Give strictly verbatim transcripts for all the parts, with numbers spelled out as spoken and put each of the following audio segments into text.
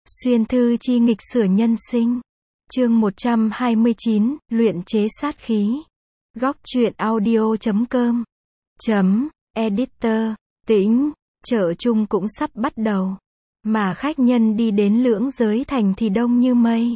Xuyên thư chi nghịch sửa nhân sinh. Chương một trăm hai mươi chín, luyện chế sát khí. Góc truyện audio chấm com. Chấm, editor, tĩnh, chợ chung cũng sắp bắt đầu. Mà khách nhân đi đến Lưỡng Giới Thành thì đông như mây.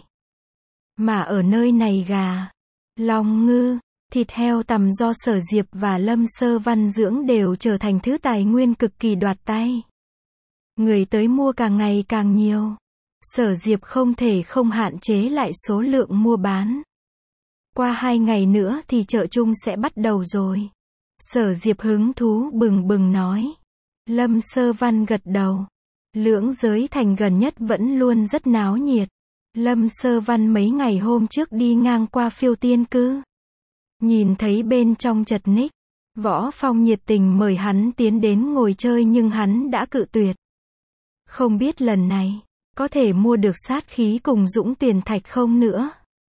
Mà ở nơi này gà, long ngư, thịt heo tằm do Sở Diệp và Lâm Sơ Văn dưỡng đều trở thành thứ tài nguyên cực kỳ đoạt tay. Người tới mua càng ngày càng nhiều. Sở Diệp không thể không hạn chế lại số lượng mua bán. Qua hai ngày nữa thì chợ chung sẽ bắt đầu rồi. Sở Diệp hứng thú bừng bừng nói. Lâm Sơ Văn gật đầu. Lưỡng Giới Thành gần nhất vẫn luôn rất náo nhiệt. Lâm Sơ Văn mấy ngày hôm trước đi ngang qua Phiêu Tiên Cư. Nhìn thấy bên trong chật ních. Võ Phong nhiệt tình mời hắn tiến đến ngồi chơi nhưng hắn đã cự tuyệt. Không biết lần này có thể mua được sát khí cùng Dũng Tuyển Thạch không nữa?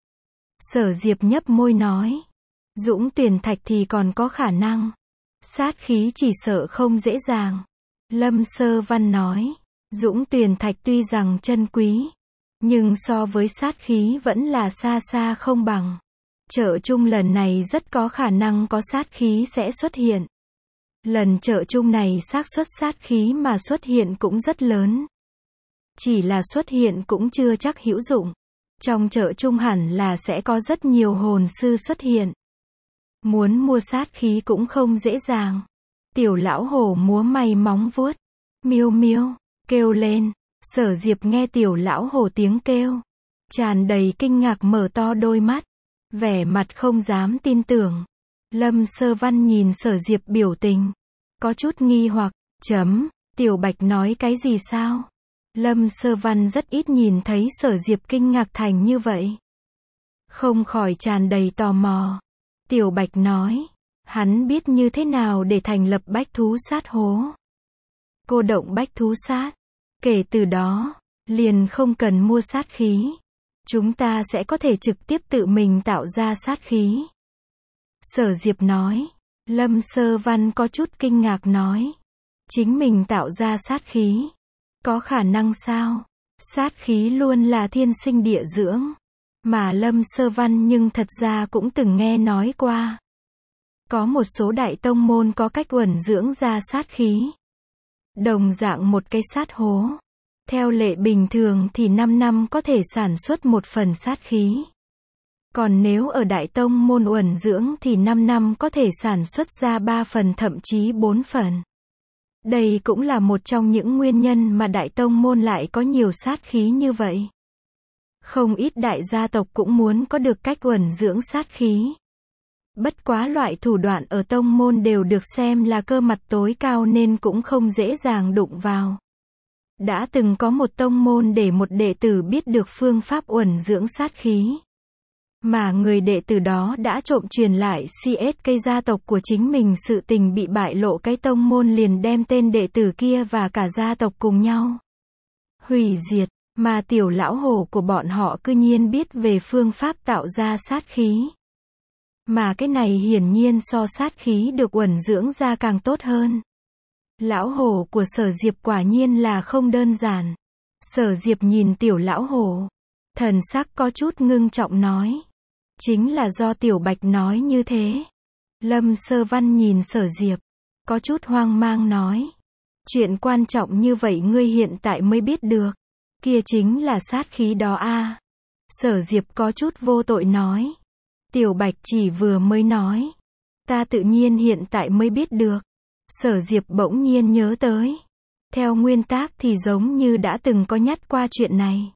Sở Diệp nhấp môi nói. Dũng Tuyển Thạch thì còn có khả năng. Sát khí chỉ sợ không dễ dàng. Lâm Sơ Văn nói. Dũng Tuyển Thạch tuy rằng chân quý, nhưng so với sát khí vẫn là xa xa không bằng. Chợ chung lần này rất có khả năng có sát khí sẽ xuất hiện. Lần chợ chung này xác suất sát khí mà xuất hiện cũng rất lớn. Chỉ là xuất hiện cũng chưa chắc hữu dụng. Trong chợ chung hẳn là sẽ có rất nhiều hồn sư xuất hiện. Muốn mua sát khí cũng không dễ dàng. Tiểu lão hổ múa may móng vuốt. Miêu miêu, kêu lên. Sở Diệp nghe tiểu lão hổ tiếng kêu. Tràn đầy kinh ngạc mở to đôi mắt. Vẻ mặt không dám tin tưởng. Lâm Sơ Văn nhìn Sở Diệp biểu tình. Có chút nghi hoặc. Chấm, Tiểu Bạch nói cái gì sao? Lâm Sơ Văn rất ít nhìn thấy Sở Diệp kinh ngạc thành như vậy. Không khỏi tràn đầy tò mò. Tiểu Bạch nói. Hắn biết như thế nào để thành lập bách thú sát hố. Cô động bách thú sát. Kể từ đó, liền không cần mua sát khí. Chúng ta sẽ có thể trực tiếp tự mình tạo ra sát khí. Sở Diệp nói. Lâm Sơ Văn có chút kinh ngạc nói. Chính mình tạo ra sát khí. Có khả năng sao? Sát khí luôn là thiên sinh địa dưỡng. Mà Lâm Sơ Văn nhưng thật ra cũng từng nghe nói qua. Có một số đại tông môn có cách uẩn dưỡng ra sát khí. Đồng dạng một cái sát hố. Theo lệ bình thường thì năm năm có thể sản xuất một phần sát khí. Còn nếu ở đại tông môn uẩn dưỡng thì năm năm có thể sản xuất ra ba phần thậm chí bốn phần. Đây cũng là một trong những nguyên nhân mà đại tông môn lại có nhiều sát khí như vậy. Không ít đại gia tộc cũng muốn có được cách uẩn dưỡng sát khí. Bất quá loại thủ đoạn ở tông môn đều được xem là cơ mặt tối cao nên cũng không dễ dàng đụng vào. Đã từng có một tông môn để một đệ tử biết được phương pháp uẩn dưỡng sát khí. Mà người đệ tử đó đã trộm truyền lại xê ét cây gia tộc của chính mình, sự tình bị bại lộ, cái tông môn liền đem tên đệ tử kia và cả gia tộc cùng nhau hủy diệt, mà tiểu lão hổ của bọn họ cư nhiên biết về phương pháp tạo ra sát khí. Mà cái này hiển nhiên so sát khí được uẩn dưỡng ra càng tốt hơn. Lão hổ của Sở Diệp quả nhiên là không đơn giản. Sở Diệp nhìn tiểu lão hổ. Thần sắc có chút ngưng trọng nói. Chính là do Tiểu Bạch nói như thế. Lâm Sơ Văn nhìn Sở Diệp. Có chút hoang mang nói. Chuyện quan trọng như vậy ngươi hiện tại mới biết được. Kia chính là sát khí đó a. Sở Diệp có chút vô tội nói. Tiểu Bạch chỉ vừa mới nói. Ta tự nhiên hiện tại mới biết được. Sở Diệp bỗng nhiên nhớ tới. Theo nguyên tắc thì giống như đã từng có nhắc qua chuyện này.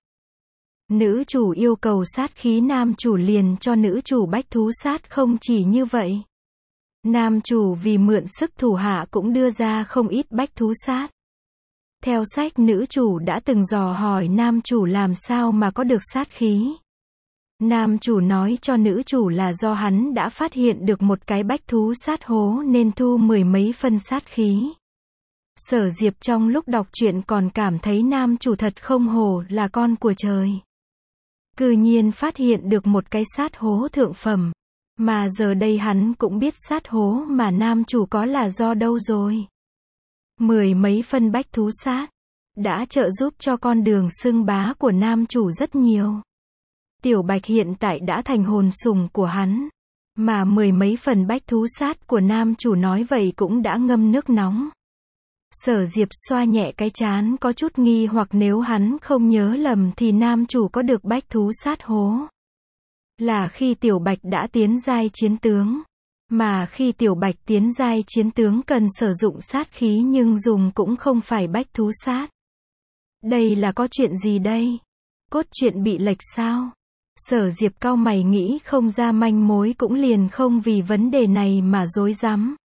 Nữ chủ yêu cầu sát khí, nam chủ liền cho nữ chủ bách thú sát. Không chỉ như vậy, nam chủ vì mượn sức thủ hạ cũng đưa ra không ít bách thú sát. Theo sách, nữ chủ đã từng dò hỏi nam chủ làm sao mà có được sát khí. Nam chủ nói cho nữ chủ là do hắn đã phát hiện được một cái bách thú sát hố nên thu mười mấy phân sát khí. Sở Diệp trong lúc đọc truyện còn cảm thấy nam chủ thật không hổ là con của trời. Cư nhiên phát hiện được một cái sát hố thượng phẩm. Mà giờ đây hắn cũng biết sát hố mà nam chủ có là do đâu rồi. Mười mấy phân bách thú sát. đã trợ giúp cho con đường xưng bá của nam chủ rất nhiều. Tiểu Bạch hiện tại đã thành hồn sủng của hắn. Mà mười mấy phần bách thú sát của nam chủ nói vậy cũng đã ngâm nước nóng. Sở Diệp xoa nhẹ cái trán có chút nghi hoặc nếu hắn không nhớ lầm thì nam chủ có được bách thú sát hố. Là khi Tiểu Bạch đã tiến giai chiến tướng. Mà khi Tiểu Bạch tiến giai chiến tướng cần sử dụng sát khí nhưng dùng cũng không phải bách thú sát. Đây là có chuyện gì đây? Cốt truyện bị lệch sao? Sở Diệp cau mày nghĩ không ra manh mối cũng liền không vì vấn đề này mà rối rắm.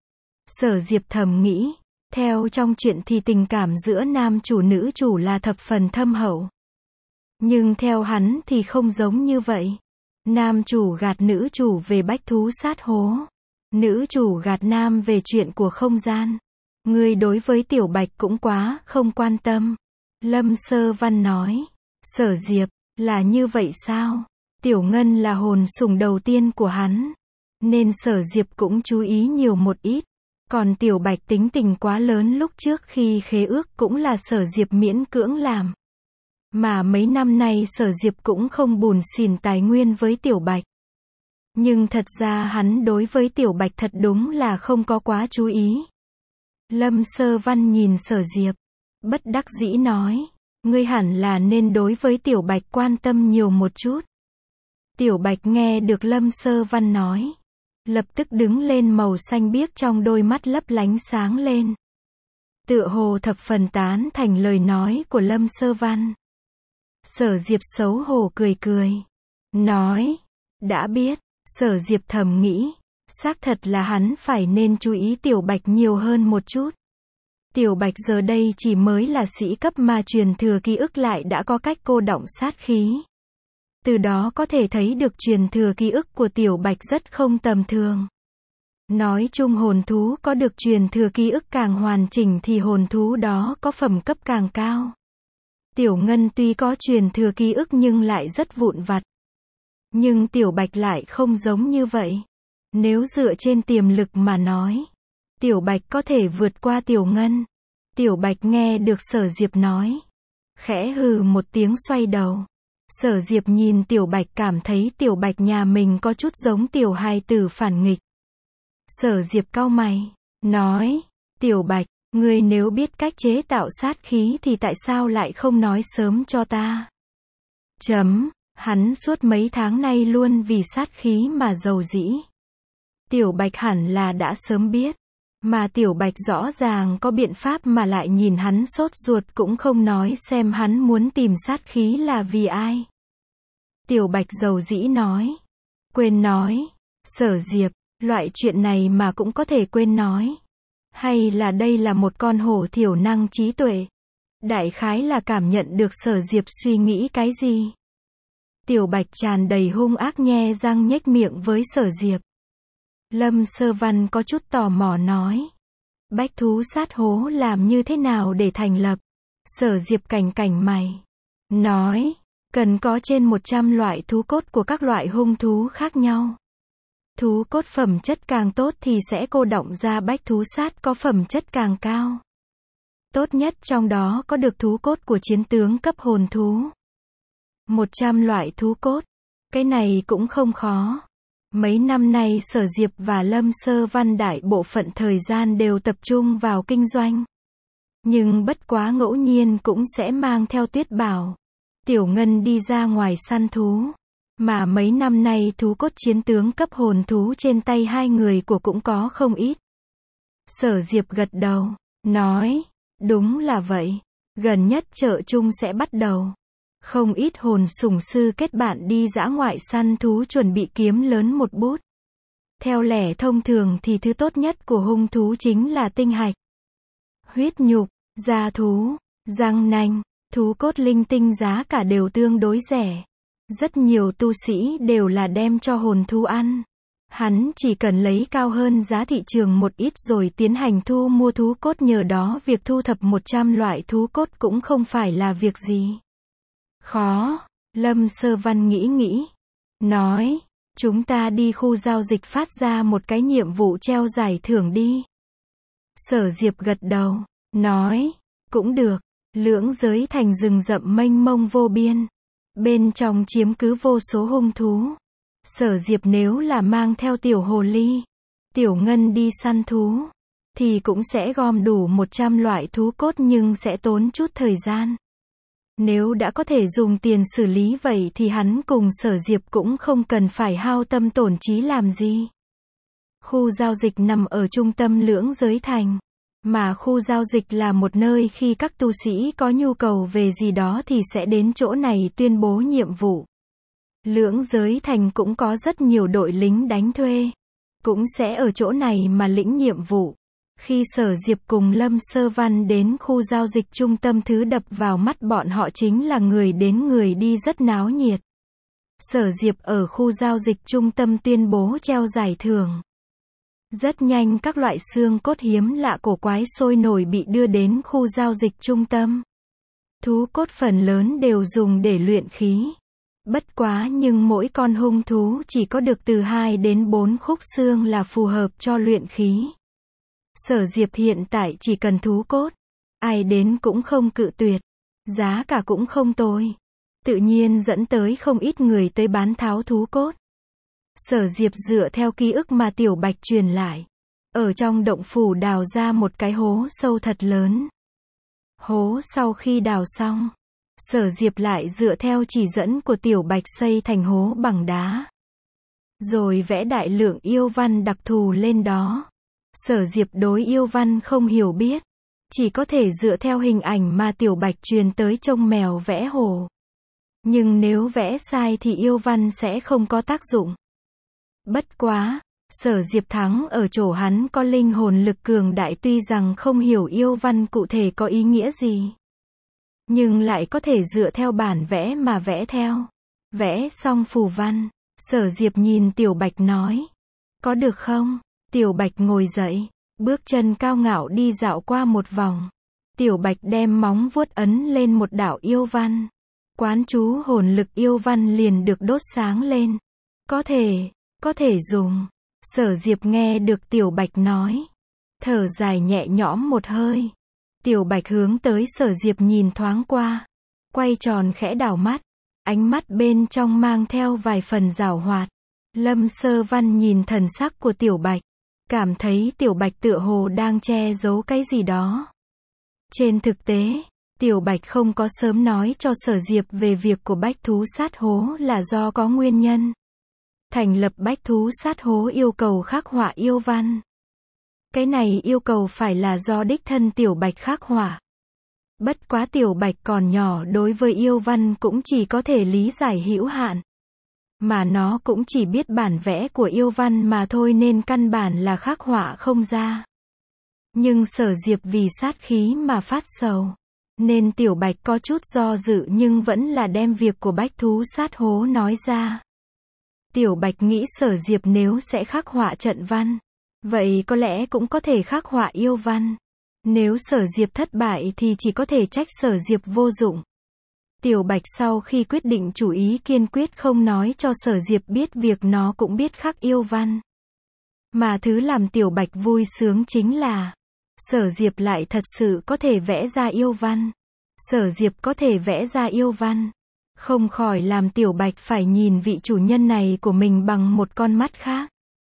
Sở Diệp thầm nghĩ, theo trong truyện thì tình cảm giữa nam chủ nữ chủ là thập phần thâm hậu. Nhưng theo hắn thì không giống như vậy. Nam chủ gạt nữ chủ về bách thú sát hố. Nữ chủ gạt nam về chuyện của không gian. Ngươi đối với Tiểu Bạch cũng quá không quan tâm. Lâm Sơ Văn nói. Sở Diệp, là như vậy sao? Tiểu Ngân là hồn sủng đầu tiên của hắn. Nên Sở Diệp cũng chú ý nhiều một ít. Còn Tiểu Bạch tính tình quá lớn lúc trước khi khế ước cũng là Sở Diệp miễn cưỡng làm. Mà mấy năm nay Sở Diệp cũng không bùn xỉn tài nguyên với Tiểu Bạch. Nhưng thật ra hắn đối với Tiểu Bạch thật đúng là không có quá chú ý. Lâm Sơ Văn nhìn Sở Diệp. Bất đắc dĩ nói. Ngươi hẳn là nên đối với Tiểu Bạch quan tâm nhiều một chút. Tiểu Bạch nghe được Lâm Sơ Văn nói. Lập tức đứng lên, màu xanh biếc trong đôi mắt lấp lánh sáng lên. Tựa hồ thập phần tán thành lời nói của Lâm Sơ Văn. Sở Diệp xấu hổ cười cười. Nói. Đã biết. Sở Diệp thầm nghĩ. Xác thật là hắn phải nên chú ý Tiểu Bạch nhiều hơn một chút. Tiểu Bạch giờ đây chỉ mới là sĩ cấp mà truyền thừa ký ức lại đã có cách cô đọng sát khí. Từ đó có thể thấy được truyền thừa ký ức của Tiểu Bạch rất không tầm thường. Nói chung hồn thú có được truyền thừa ký ức càng hoàn chỉnh thì hồn thú đó có phẩm cấp càng cao. Tiểu Ngân tuy có truyền thừa ký ức nhưng lại rất vụn vặt. Nhưng Tiểu Bạch lại không giống như vậy. Nếu dựa trên tiềm lực mà nói, Tiểu Bạch có thể vượt qua Tiểu Ngân. Tiểu Bạch nghe được Sở Diệp nói. Khẽ hừ một tiếng xoay đầu. Sở Diệp nhìn Tiểu Bạch cảm thấy Tiểu Bạch nhà mình có chút giống tiểu hài tử phản nghịch. Sở Diệp cau mày. Nói. Tiểu Bạch, ngươi nếu biết cách chế tạo sát khí thì tại sao lại không nói sớm cho ta? Chấm. Hắn suốt mấy tháng nay luôn vì sát khí mà giàu dĩ. Tiểu Bạch hẳn là đã sớm biết. Mà Tiểu Bạch rõ ràng có biện pháp mà lại nhìn hắn sốt ruột cũng không nói xem hắn muốn tìm sát khí là vì ai. Tiểu Bạch giàu dĩ nói. Quên nói. Sở Diệp, loại chuyện này mà cũng có thể quên nói. Hay là đây là một con hổ thiểu năng trí tuệ? Đại khái là cảm nhận được Sở Diệp suy nghĩ cái gì. Tiểu Bạch tràn đầy hung ác nhe răng nhếch miệng với Sở Diệp. Lâm Sơ Văn có chút tò mò nói. Bách thú sát hố làm như thế nào để thành lập? Sở Diệp cảnh cảnh mày. Nói. Cần có trên một trăm loại thú cốt của các loại hung thú khác nhau. Thú cốt phẩm chất càng tốt thì sẽ cô đọng ra bách thú sát có phẩm chất càng cao. Tốt nhất trong đó có được thú cốt của chiến tướng cấp hồn thú. một trăm loại thú cốt. Cái này cũng không khó. Mấy năm nay Sở Diệp và Lâm Sơ Văn đại bộ phận thời gian đều tập trung vào kinh doanh. Nhưng bất quá ngẫu nhiên cũng sẽ mang theo Tuyết Bảo, Tiểu Ngân đi ra ngoài săn thú. Mà mấy năm nay thú cốt chiến tướng cấp hồn thú trên tay hai người của cũng có không ít. Sở Diệp gật đầu, nói, đúng là vậy. Gần nhất chợ chung sẽ bắt đầu. Không ít hồn sủng sư kết bạn đi dã ngoại săn thú chuẩn bị kiếm lớn một bút. Theo lẽ thông thường thì thứ tốt nhất của hung thú chính là tinh hạch, huyết nhục, da thú, răng nanh, thú cốt linh tinh giá cả đều tương đối rẻ. Rất nhiều tu sĩ đều là đem cho hồn thú ăn. Hắn chỉ cần lấy cao hơn giá thị trường một ít rồi tiến hành thu mua thú cốt, nhờ đó việc thu thập một trăm loại thú cốt cũng không phải là việc gì khó. Lâm Sơ Văn nghĩ nghĩ. Nói, chúng ta đi khu giao dịch phát ra một cái nhiệm vụ treo giải thưởng đi. Sở Diệp gật đầu. Nói, cũng được. Lưỡng giới thành rừng rậm mênh mông vô biên. Bên trong chiếm cứ vô số hung thú. Sở Diệp nếu là mang theo tiểu hồ ly, tiểu ngân đi săn thú, thì cũng sẽ gom đủ một trăm loại thú cốt nhưng sẽ tốn chút thời gian. Nếu đã có thể dùng tiền xử lý vậy thì hắn cùng Sở Diệp cũng không cần phải hao tâm tổn trí làm gì. Khu giao dịch nằm ở trung tâm lưỡng giới thành. Mà khu giao dịch là một nơi khi các tu sĩ có nhu cầu về gì đó thì sẽ đến chỗ này tuyên bố nhiệm vụ. Lưỡng giới thành cũng có rất nhiều đội lính đánh thuê. Cũng sẽ ở chỗ này mà lĩnh nhiệm vụ. Khi Sở Diệp cùng Lâm Sơ Văn đến khu giao dịch trung tâm, thứ đập vào mắt bọn họ chính là người đến người đi rất náo nhiệt. Sở Diệp ở khu giao dịch trung tâm tuyên bố treo giải thưởng. Rất nhanh các loại xương cốt hiếm lạ cổ quái sôi nổi bị đưa đến khu giao dịch trung tâm. Thú cốt phần lớn đều dùng để luyện khí. Bất quá nhưng mỗi con hung thú chỉ có được từ hai đến bốn khúc xương là phù hợp cho luyện khí. Sở Diệp hiện tại chỉ cần thú cốt. Ai đến cũng không cự tuyệt. Giá cả cũng không tồi. Tự nhiên dẫn tới không ít người tới bán tháo thú cốt. Sở Diệp dựa theo ký ức mà Tiểu Bạch truyền lại. Ở trong động phủ đào ra một cái hố sâu thật lớn. Hố sau khi đào xong, Sở Diệp lại dựa theo chỉ dẫn của Tiểu Bạch xây thành hố bằng đá. Rồi vẽ đại lượng yêu văn đặc thù lên đó. Sở Diệp đối yêu văn không hiểu biết. Chỉ có thể dựa theo hình ảnh mà Tiểu Bạch truyền tới trông mèo vẽ hổ. Nhưng nếu vẽ sai thì yêu văn sẽ không có tác dụng. Bất quá, Sở Diệp thắng ở chỗ hắn có linh hồn lực cường đại, tuy rằng không hiểu yêu văn cụ thể có ý nghĩa gì. Nhưng lại có thể dựa theo bản vẽ mà vẽ theo. Vẽ xong phù văn, Sở Diệp nhìn Tiểu Bạch nói. Có được không? Tiểu Bạch ngồi dậy, bước chân cao ngạo đi dạo qua một vòng. Tiểu Bạch đem móng vuốt ấn lên một đạo yêu văn. Quán chú hồn lực yêu văn liền được đốt sáng lên. Có thể, có thể dùng. Sở Diệp nghe được Tiểu Bạch nói. Thở dài nhẹ nhõm một hơi. Tiểu Bạch hướng tới Sở Diệp nhìn thoáng qua. Quay tròn khẽ đảo mắt. Ánh mắt bên trong mang theo vài phần giảo hoạt. Lâm Sơ Văn nhìn thần sắc của Tiểu Bạch. Cảm thấy Tiểu Bạch tựa hồ đang che giấu cái gì đó. Trên thực tế, Tiểu Bạch không có sớm nói cho Sở Diệp về việc của bách thú sát hố là do có nguyên nhân. Thành lập bách thú sát hố yêu cầu khắc họa yêu văn. Cái này yêu cầu phải là do đích thân Tiểu Bạch khắc họa. Bất quá Tiểu Bạch còn nhỏ, đối với yêu văn cũng chỉ có thể lý giải hữu hạn. Mà nó cũng chỉ biết bản vẽ của yêu văn mà thôi nên căn bản là khắc họa không ra. Nhưng Sở Diệp vì sát khí mà phát sầu. Nên Tiểu Bạch có chút do dự nhưng vẫn là đem việc của bách thú sát hố nói ra. Tiểu Bạch nghĩ Sở Diệp nếu sẽ khắc họa trận văn, vậy có lẽ cũng có thể khắc họa yêu văn. Nếu Sở Diệp thất bại thì chỉ có thể trách Sở Diệp vô dụng. Tiểu Bạch sau khi quyết định chủ ý kiên quyết không nói cho Sở Diệp biết việc nó cũng biết khắc yêu văn. Mà thứ làm Tiểu Bạch vui sướng chính là Sở Diệp lại thật sự có thể vẽ ra yêu văn. Sở Diệp có thể vẽ ra yêu văn. Không khỏi làm Tiểu Bạch phải nhìn vị chủ nhân này của mình bằng một con mắt khác.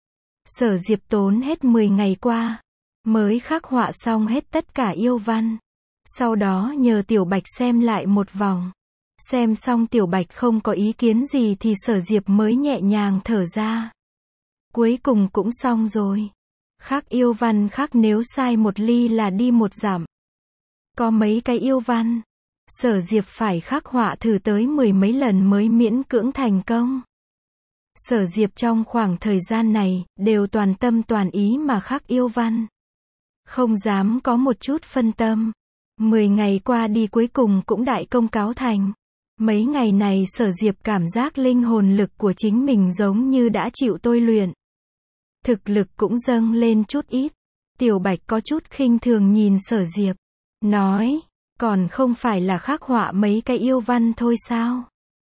Sở Diệp tốn hết mười ngày qua, mới khắc họa xong hết tất cả yêu văn. Sau đó nhờ Tiểu Bạch xem lại một vòng. Xem xong Tiểu Bạch không có ý kiến gì thì Sở Diệp mới nhẹ nhàng thở ra. Cuối cùng cũng xong rồi. Khắc yêu văn khắc nếu sai một ly là đi một dặm. Có mấy cái yêu văn, Sở Diệp phải khắc họa thử tới mười mấy lần mới miễn cưỡng thành công. Sở Diệp trong khoảng thời gian này, đều toàn tâm toàn ý mà khắc yêu văn. Không dám có một chút phân tâm. Mười ngày qua đi cuối cùng cũng đại công cáo thành. Mấy ngày này Sở Diệp cảm giác linh hồn lực của chính mình giống như đã chịu tôi luyện. Thực lực cũng dâng lên chút ít. Tiểu Bạch có chút khinh thường nhìn Sở Diệp. Nói, còn không phải là khắc họa mấy cái yêu văn thôi sao?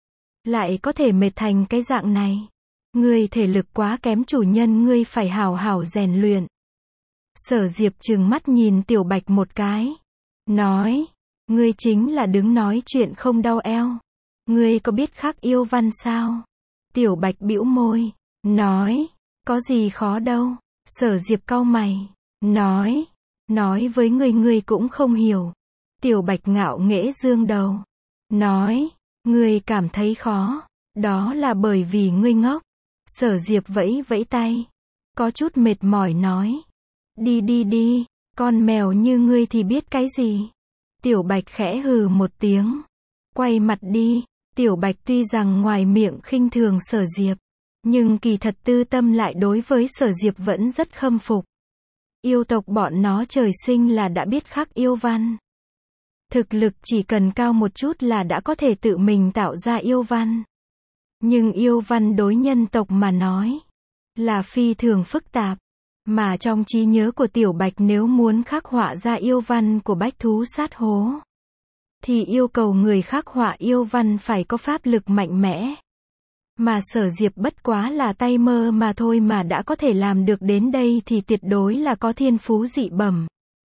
Lại có thể mệt thành cái dạng này. Ngươi thể lực quá kém, chủ nhân ngươi phải hảo hảo rèn luyện. Sở Diệp trừng mắt nhìn Tiểu Bạch một cái. Nói, Ngươi chính là đứng nói chuyện không đau eo. Ngươi có biết khắc yêu văn sao? Tiểu Bạch bĩu môi, nói, có gì khó đâu. Sở Diệp cau mày, nói, nói với ngươi ngươi cũng không hiểu. Tiểu Bạch ngạo nghễ dương đầu, nói, ngươi cảm thấy khó, đó là bởi vì ngươi ngốc. Sở Diệp vẫy vẫy tay, có chút mệt mỏi nói, đi đi đi, con mèo như ngươi thì biết cái gì. Tiểu Bạch khẽ hừ một tiếng, quay mặt đi. Tiểu Bạch tuy rằng ngoài miệng khinh thường Sở Diệp, nhưng kỳ thật tư tâm lại đối với Sở Diệp vẫn rất khâm phục. Yêu tộc bọn nó trời sinh là đã biết khắc yêu văn. Thực lực chỉ cần cao một chút là đã có thể tự mình tạo ra yêu văn. Nhưng yêu văn đối nhân tộc mà nói, là phi thường phức tạp. Mà trong trí nhớ của Tiểu Bạch nếu muốn khắc họa ra yêu văn của bách thú sát hố, thì yêu cầu người khắc họa yêu văn phải có pháp lực mạnh mẽ. Mà Sở Diệp bất quá là tay mơ mà thôi mà đã có thể làm được đến đây thì tuyệt đối là có thiên phú dị bẩm.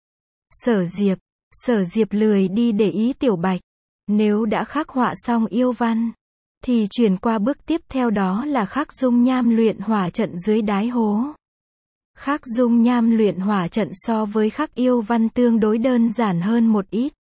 Sở Diệp, Sở Diệp lười đi để ý Tiểu Bạch. Nếu đã khắc họa xong yêu văn, thì chuyển qua bước tiếp theo đó là khắc dung nham luyện hỏa trận dưới đáy hố. Khắc dung nham luyện hỏa trận so với khắc yêu văn tương đối đơn giản hơn một ít.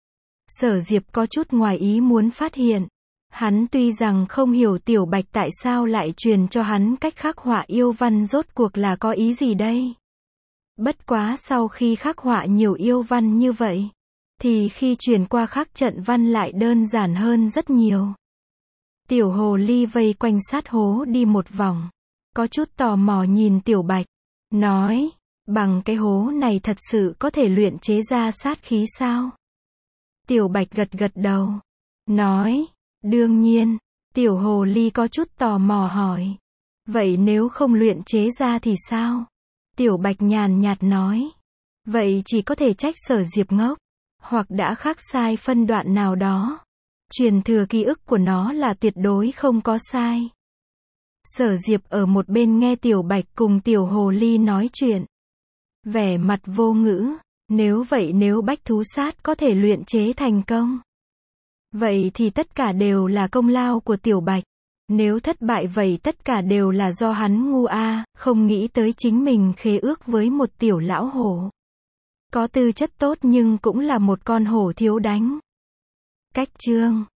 Sở Diệp có chút ngoài ý muốn phát hiện. Hắn tuy rằng không hiểu Tiểu Bạch tại sao lại truyền cho hắn cách khắc họa yêu văn rốt cuộc là có ý gì đây. Bất quá sau khi khắc họa nhiều yêu văn như vậy, thì khi truyền qua khắc trận văn lại đơn giản hơn rất nhiều. Tiểu hồ ly vây quanh sát hố đi một vòng, có chút tò mò nhìn Tiểu Bạch, nói, bằng cái hố này thật sự có thể luyện chế ra sát khí sao? Tiểu Bạch gật gật đầu, nói, đương nhiên. Tiểu hồ ly có chút tò mò hỏi, vậy nếu không luyện chế ra thì sao? Tiểu Bạch nhàn nhạt nói, vậy chỉ có thể trách Sở Diệp ngốc, hoặc đã khắc sai phân đoạn nào đó. Truyền thừa ký ức của nó là tuyệt đối không có sai. Sở Diệp ở một bên nghe Tiểu Bạch cùng Tiểu hồ ly nói chuyện, vẻ mặt vô ngữ. Nếu vậy nếu bách thú sát có thể luyện chế thành công, vậy thì tất cả đều là công lao của Tiểu Bạch. Nếu thất bại vậy tất cả đều là do hắn ngu a, không nghĩ tới chính mình khế ước với một tiểu lão hổ. Có tư chất tốt nhưng cũng là một con hổ thiếu đánh. Cách chương